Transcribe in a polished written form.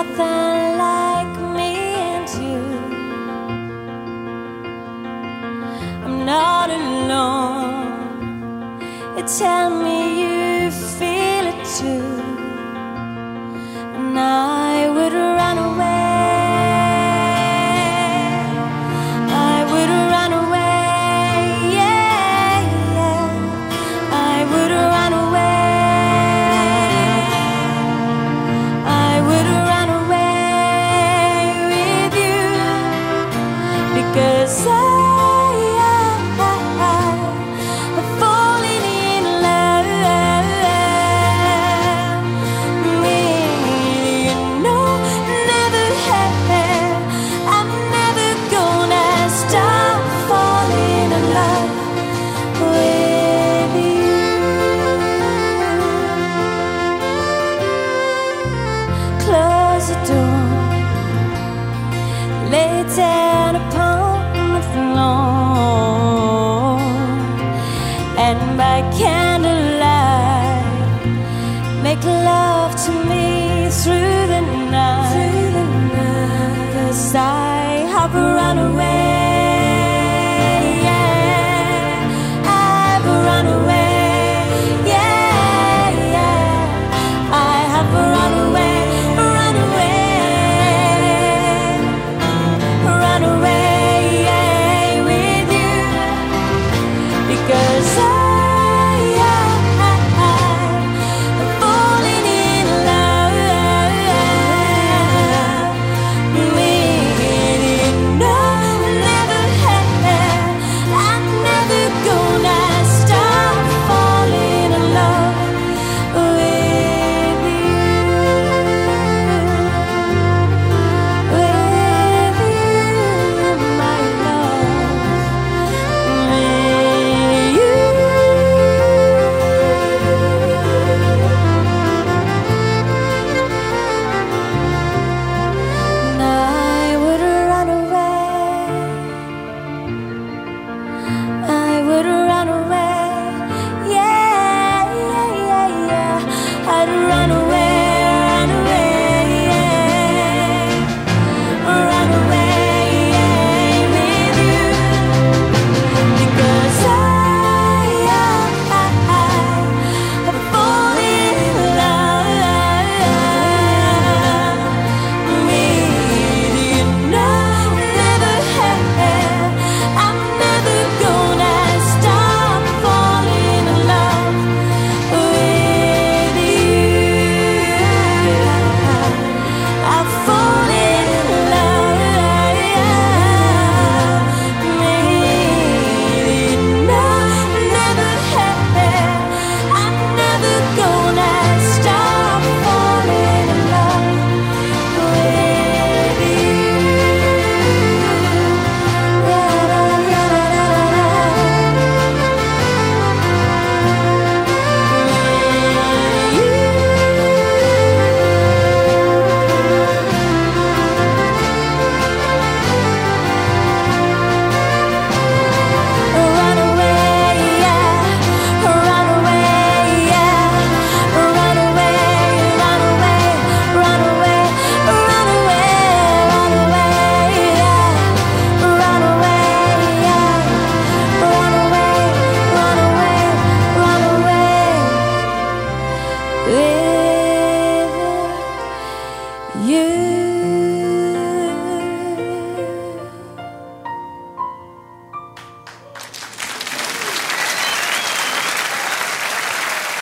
nothing like me and you. I'm not alone. You tell me you feel it too, and I would run away. I would run away, yeah, yeah. I would run away. I would run away with you, because I'm falling in love with you. No, never have. I'm never gonna stop falling in love with you. Close the door, lay down upon the floor, and by candlelight make love to me through the night. 'Cause I have run away, yeah. I've run away, yeah, yeah. I have run away, run away, yeah, with you, because I'm falling in love with you. No, never have. I'm never gonna stop falling in love with you. With you, my love. With you. And I would run away. I would run away, yeah, yeah, yeah, yeah. I'd run away, yeah. Run away, yeah, with you, because I'm falling in love with you. No, never have. I'm never gonna stop falling in love with you. I've fallen in love with you. No, never have. I'm never gonna stop falling in love with you. Run away, yeah. Run away, yeah. Run away, run away, run away, run away, run away, yeah. Run away, yeah. Run away, run away, run away with you.